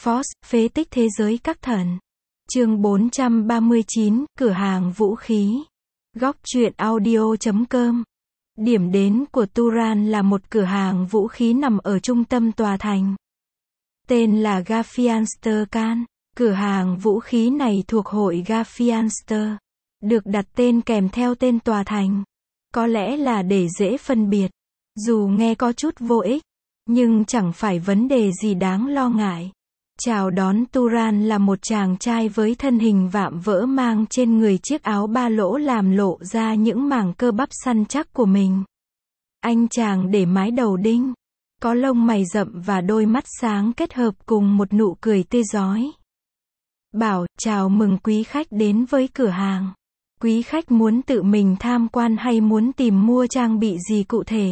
Force, phế tích thế giới các thần. Chương 439, cửa hàng vũ khí. Góc truyện audio.com. Điểm đến của Turan là một cửa hàng vũ khí nằm ở trung tâm tòa thành. Tên là Gafianster Khan. Cửa hàng vũ khí này thuộc hội Gafianster. Được đặt tên kèm theo tên tòa thành. Có lẽ là để dễ phân biệt. Dù nghe có chút vô ích, nhưng chẳng phải vấn đề gì đáng lo ngại. Chào đón Turan là một chàng trai với thân hình vạm vỡ mang trên người chiếc áo ba lỗ làm lộ ra những mảng cơ bắp săn chắc của mình. Anh chàng để mái đầu đinh, có lông mày rậm và đôi mắt sáng kết hợp cùng một nụ cười tươi rói. Bảo, chào mừng quý khách đến với cửa hàng. Quý khách muốn tự mình tham quan hay muốn tìm mua trang bị gì cụ thể?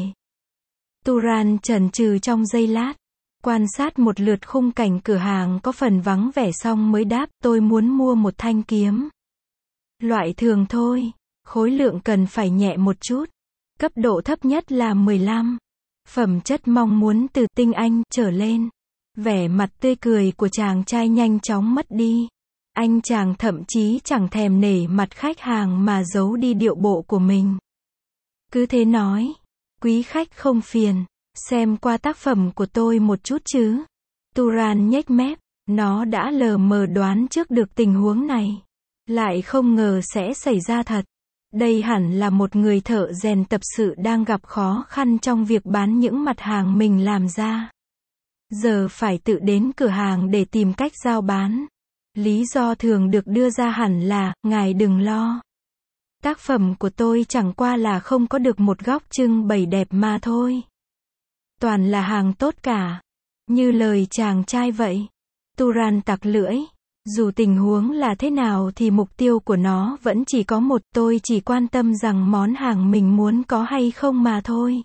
Turan chần chừ trong giây lát, quan sát một lượt khung cảnh cửa hàng có phần vắng vẻ xong mới đáp, tôi muốn mua một thanh kiếm. Loại thường thôi, khối lượng cần phải nhẹ một chút. Cấp độ thấp nhất là 15. Phẩm chất mong muốn từ tinh anh trở lên. Vẻ mặt tươi cười của chàng trai nhanh chóng mất đi. Anh chàng thậm chí chẳng thèm nể mặt khách hàng mà giấu đi điệu bộ của mình. Cứ thế nói, quý khách không phiền xem qua tác phẩm của tôi một chút chứ? Turan nhếch mép, nó đã lờ mờ đoán trước được tình huống này. Lại không ngờ sẽ xảy ra thật. Đây hẳn là một người thợ rèn tập sự đang gặp khó khăn trong việc bán những mặt hàng mình làm ra. Giờ phải tự đến cửa hàng để tìm cách giao bán. Lý do thường được đưa ra hẳn là, ngài đừng lo. Tác phẩm của tôi chẳng qua là không có được một góc trưng bày đẹp mà thôi. Toàn là hàng tốt cả. Như lời chàng trai vậy. Turan tặc lưỡi. Dù tình huống là thế nào thì mục tiêu của nó vẫn chỉ có một, tôi chỉ quan tâm rằng món hàng mình muốn có hay không mà thôi.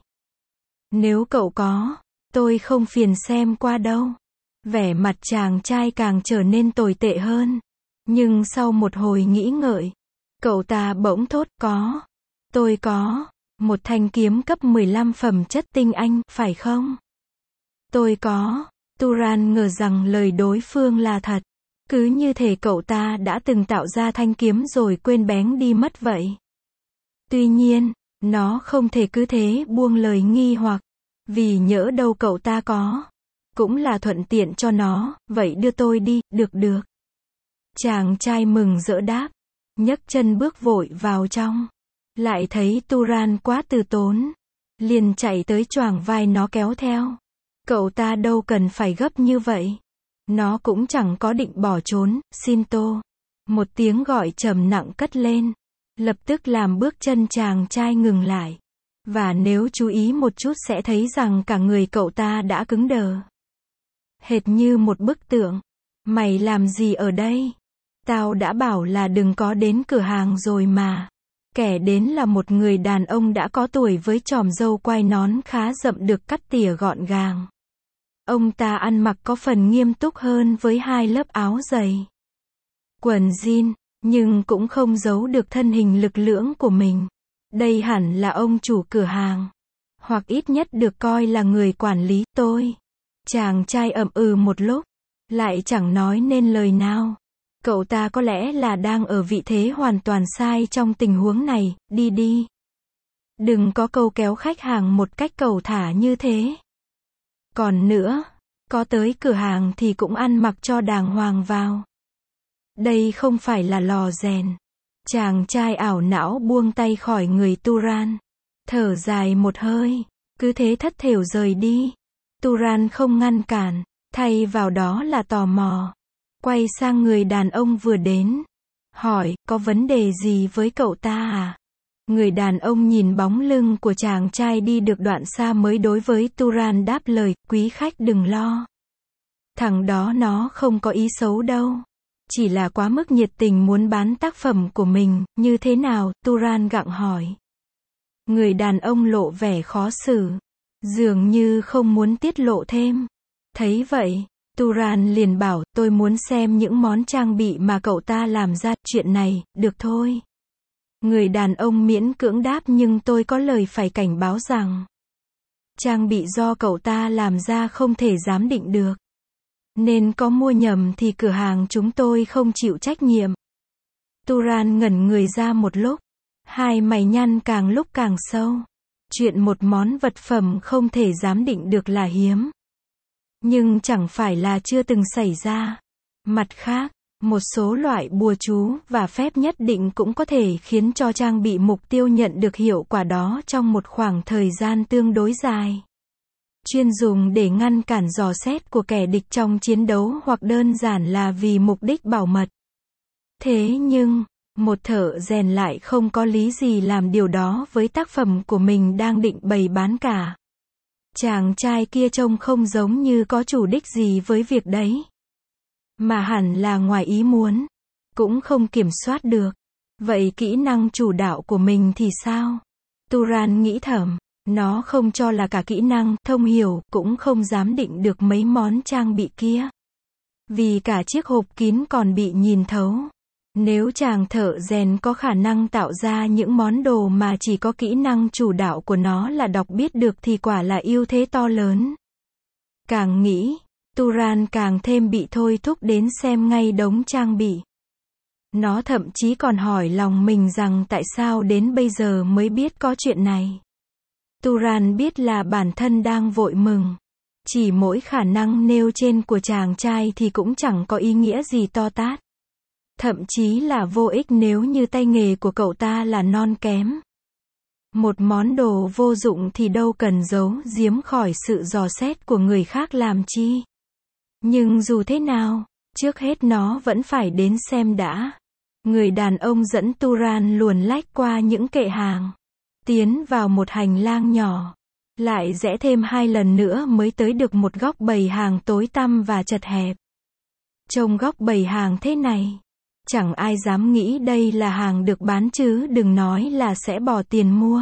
Nếu cậu có, tôi không phiền xem qua đâu. Vẻ mặt chàng trai càng trở nên tồi tệ hơn. Nhưng sau một hồi nghĩ ngợi, cậu ta bỗng thốt, có. Tôi có. Một thanh kiếm cấp 15 phẩm chất tinh anh, phải không? Tôi có. Turan ngờ rằng lời đối phương là thật. Cứ như thể cậu ta đã từng tạo ra thanh kiếm rồi quên bén đi mất vậy. Tuy nhiên, nó không thể cứ thế buông lời nghi hoặc. Vì nhỡ đâu cậu ta có. Cũng là thuận tiện cho nó, vậy đưa tôi đi, được. Chàng trai mừng rỡ đáp. Nhấc chân bước vội vào trong. Lại thấy Turan quá từ tốn. Liền chạy tới choàng vai nó kéo theo. Cậu ta đâu cần phải gấp như vậy. Nó cũng chẳng có định bỏ trốn. Shinto. Một tiếng gọi trầm nặng cất lên. Lập tức làm bước chân chàng trai ngừng lại. Và nếu chú ý một chút sẽ thấy rằng cả người cậu ta đã cứng đờ. Hệt như một bức tượng. Mày làm gì ở đây? Tao đã bảo là đừng có đến cửa hàng rồi mà. Kẻ đến là một người đàn ông đã có tuổi với chòm râu quai nón khá rậm được cắt tỉa gọn gàng. Ông ta ăn mặc có phần nghiêm túc hơn với hai lớp áo dày. Quần jean, nhưng cũng không giấu được thân hình lực lưỡng của mình. Đây hẳn là ông chủ cửa hàng. Hoặc ít nhất được coi là người quản lý. Tôi. Chàng trai ậm ừ một lúc. Lại chẳng nói nên lời nào. Cậu ta có lẽ là đang ở vị thế hoàn toàn sai trong tình huống này, đi. Đừng có câu kéo khách hàng một cách cầu thả như thế. Còn nữa, có tới cửa hàng thì cũng ăn mặc cho đàng hoàng vào. Đây không phải là lò rèn. Chàng trai ảo não buông tay khỏi người Turan. Thở dài một hơi, cứ thế thất thểu rời đi. Turan không ngăn cản, thay vào đó là tò mò. Quay sang người đàn ông vừa đến. Hỏi, có vấn đề gì với cậu ta à? Người đàn ông nhìn bóng lưng của chàng trai đi được đoạn xa mới đối với Turan đáp lời, quý khách đừng lo. Thằng đó nó không có ý xấu đâu. Chỉ là quá mức nhiệt tình muốn bán tác phẩm của mình, như thế nào? Turan gặng hỏi. Người đàn ông lộ vẻ khó xử. Dường như không muốn tiết lộ thêm. Thấy vậy, Turan liền bảo, tôi muốn xem những món trang bị mà cậu ta làm ra, chuyện này, được thôi. Người đàn ông miễn cưỡng đáp nhưng tôi có lời phải cảnh báo rằng trang bị do cậu ta làm ra không thể giám định được. Nên có mua nhầm thì cửa hàng chúng tôi không chịu trách nhiệm. Turan ngẩn người ra một lúc. Hai mày nhăn càng lúc càng sâu. Chuyện một món vật phẩm không thể giám định được là hiếm. Nhưng chẳng phải là chưa từng xảy ra. Mặt khác, một số loại bùa chú và phép nhất định cũng có thể khiến cho trang bị mục tiêu nhận được hiệu quả đó trong một khoảng thời gian tương đối dài. Chuyên dùng để ngăn cản dò xét của kẻ địch trong chiến đấu hoặc đơn giản là vì mục đích bảo mật. Thế nhưng, một thợ rèn lại không có lý gì làm điều đó với tác phẩm của mình đang định bày bán cả. Chàng trai kia trông không giống như có chủ đích gì với việc đấy. Mà hẳn là ngoài ý muốn. Cũng không kiểm soát được. Vậy kỹ năng chủ đạo của mình thì sao? Turan nghĩ thầm. Nó không cho là cả kỹ năng thông hiểu, cũng không dám định được mấy món trang bị kia. Vì cả chiếc hộp kín còn bị nhìn thấu. Nếu chàng thợ rèn có khả năng tạo ra những món đồ mà chỉ có kỹ năng chủ đạo của nó là đọc biết được thì quả là ưu thế to lớn. Càng nghĩ, Turan càng thêm bị thôi thúc đến xem ngay đống trang bị. Nó thậm chí còn hỏi lòng mình rằng tại sao đến bây giờ mới biết có chuyện này. Turan biết là bản thân đang vội mừng. Chỉ mỗi khả năng nêu trên của chàng trai thì cũng chẳng có ý nghĩa gì to tát. Thậm chí là vô ích nếu như tay nghề của cậu ta là non kém. Một món đồ vô dụng thì đâu cần giấu giếm khỏi sự dò xét của người khác làm chi. Nhưng dù thế nào, trước hết nó vẫn phải đến xem đã. Người đàn ông dẫn Turan luồn lách qua những kệ hàng. Tiến vào một hành lang nhỏ. Lại rẽ thêm 2 lần nữa mới tới được một góc bày hàng tối tăm và chật hẹp. Trông góc bày hàng thế này. Chẳng ai dám nghĩ đây là hàng được bán chứ đừng nói là sẽ bỏ tiền mua.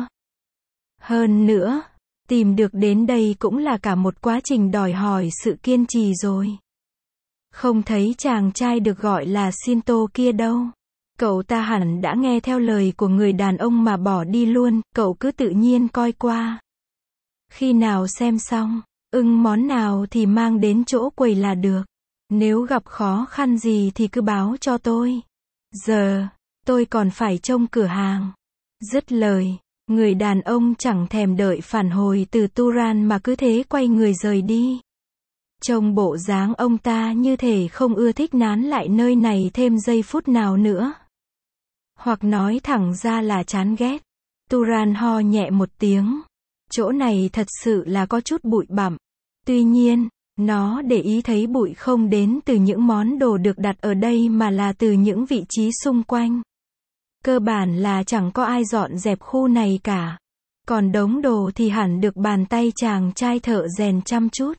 Hơn nữa, tìm được đến đây cũng là cả một quá trình đòi hỏi sự kiên trì rồi. Không thấy chàng trai được gọi là Shinto kia đâu. Cậu ta hẳn đã nghe theo lời của người đàn ông mà bỏ đi luôn, cậu cứ tự nhiên coi qua. Khi nào xem xong, ưng món nào thì mang đến chỗ quầy là được. Nếu gặp khó khăn gì thì cứ báo cho tôi. Giờ, tôi còn phải trông cửa hàng. Dứt lời, người đàn ông chẳng thèm đợi phản hồi từ Turan mà cứ thế quay người rời đi. Trông bộ dáng ông ta như thể không ưa thích nán lại nơi này thêm giây phút nào nữa. Hoặc nói thẳng ra là chán ghét. Turan ho nhẹ một tiếng. Chỗ này thật sự là có chút bụi bặm. Tuy nhiên, nó để ý thấy bụi không đến từ những món đồ được đặt ở đây mà là từ những vị trí xung quanh. Cơ bản là chẳng có ai dọn dẹp khu này cả. Còn đống đồ thì hẳn được bàn tay chàng trai thợ rèn chăm chút.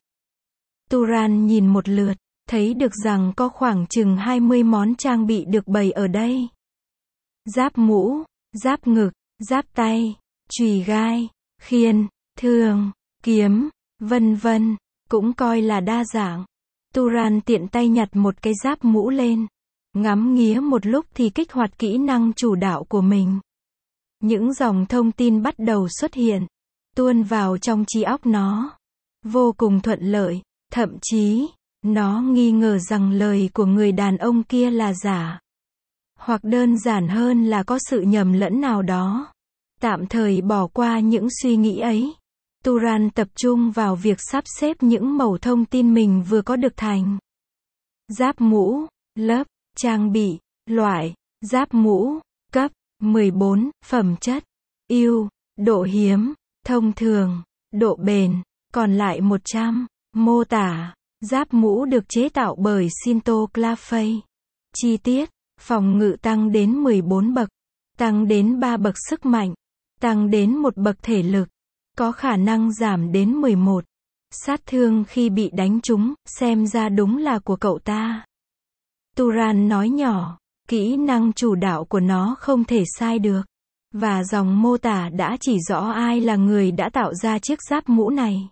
Turan nhìn một lượt, thấy được rằng có khoảng chừng 20 món trang bị được bày ở đây. Giáp mũ, giáp ngực, giáp tay, chùy gai, khiên, thương, kiếm, vân vân, cũng coi là đa dạng. Turan tiện tay nhặt một cái giáp mũ lên, ngắm nghía một lúc thì kích hoạt kỹ năng chủ đạo của mình. Những dòng thông tin bắt đầu xuất hiện, tuôn vào trong trí óc nó. Vô cùng thuận lợi, thậm chí, nó nghi ngờ rằng lời của người đàn ông kia là giả. Hoặc đơn giản hơn là có sự nhầm lẫn nào đó. Tạm thời bỏ qua những suy nghĩ ấy. Turan tập trung vào việc sắp xếp những mẩu thông tin mình vừa có được thành. Giáp mũ, lớp, trang bị, loại, giáp mũ, cấp, 14, phẩm chất, ưu, độ hiếm, thông thường, độ bền, còn lại 100, mô tả, giáp mũ được chế tạo bởi Shinto Clafey. Chi tiết, phòng ngự tăng đến 14 bậc, tăng đến 3 bậc sức mạnh, tăng đến 1 bậc thể lực, có khả năng giảm đến 11. Sát thương khi bị đánh trúng, xem ra đúng là của cậu ta. Turan nói nhỏ, kỹ năng chủ đạo của nó không thể sai được. Và dòng mô tả đã chỉ rõ ai là người đã tạo ra chiếc giáp mũ này.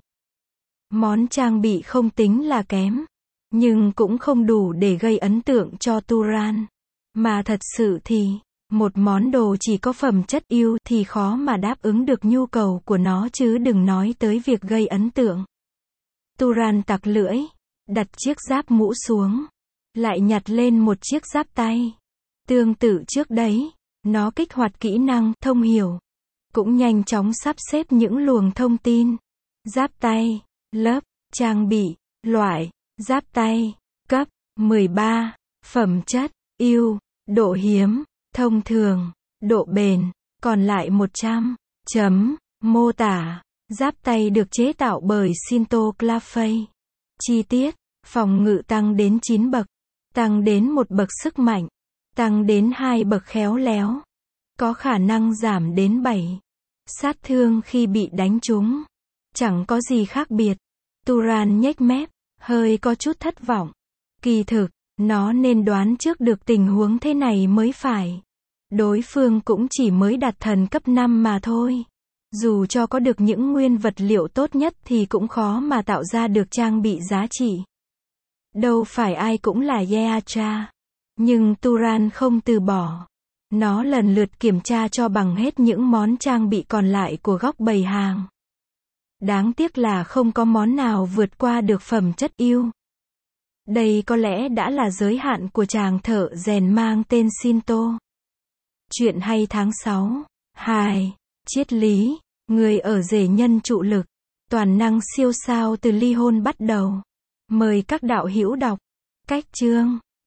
Món trang bị không tính là kém, nhưng cũng không đủ để gây ấn tượng cho Turan. Mà thật sự thì, một món đồ chỉ có phẩm chất ưu thì khó mà đáp ứng được nhu cầu của nó chứ đừng nói tới việc gây ấn tượng. Turan tặc lưỡi, đặt chiếc giáp mũ xuống, lại nhặt lên một chiếc giáp tay. Tương tự trước đấy, nó kích hoạt kỹ năng thông hiểu, cũng nhanh chóng sắp xếp những luồng thông tin. Giáp tay, lớp, trang bị, loại, giáp tay, cấp, 13, phẩm chất, ưu, độ hiếm, thông thường, độ bền, còn lại 100. Mô tả, giáp tay được chế tạo bởi Shinto Clafey. Chi tiết, phòng ngự tăng đến 9 bậc, tăng đến 1 bậc sức mạnh, tăng đến 2 bậc khéo léo, có khả năng giảm đến 7 sát thương khi bị đánh trúng. Chẳng có gì khác biệt. Turan nhếch mép, hơi có chút thất vọng. Kỳ thực, nó nên đoán trước được tình huống thế này mới phải. Đối phương cũng chỉ mới đạt thần cấp 5 mà thôi. Dù cho có được những nguyên vật liệu tốt nhất thì cũng khó mà tạo ra được trang bị giá trị. Đâu phải ai cũng là Yeatra. Nhưng Turan không từ bỏ. Nó lần lượt kiểm tra cho bằng hết những món trang bị còn lại của góc bày hàng. Đáng tiếc là không có món nào vượt qua được phẩm chất ưu. Đây có lẽ đã là giới hạn của chàng thợ rèn mang tên Shinto. Chuyện hay tháng 6. 2. Triết lý. Người ở rể nhân trụ lực. Toàn năng siêu sao từ ly hôn bắt đầu. Mời các đạo hữu đọc. Cách chương.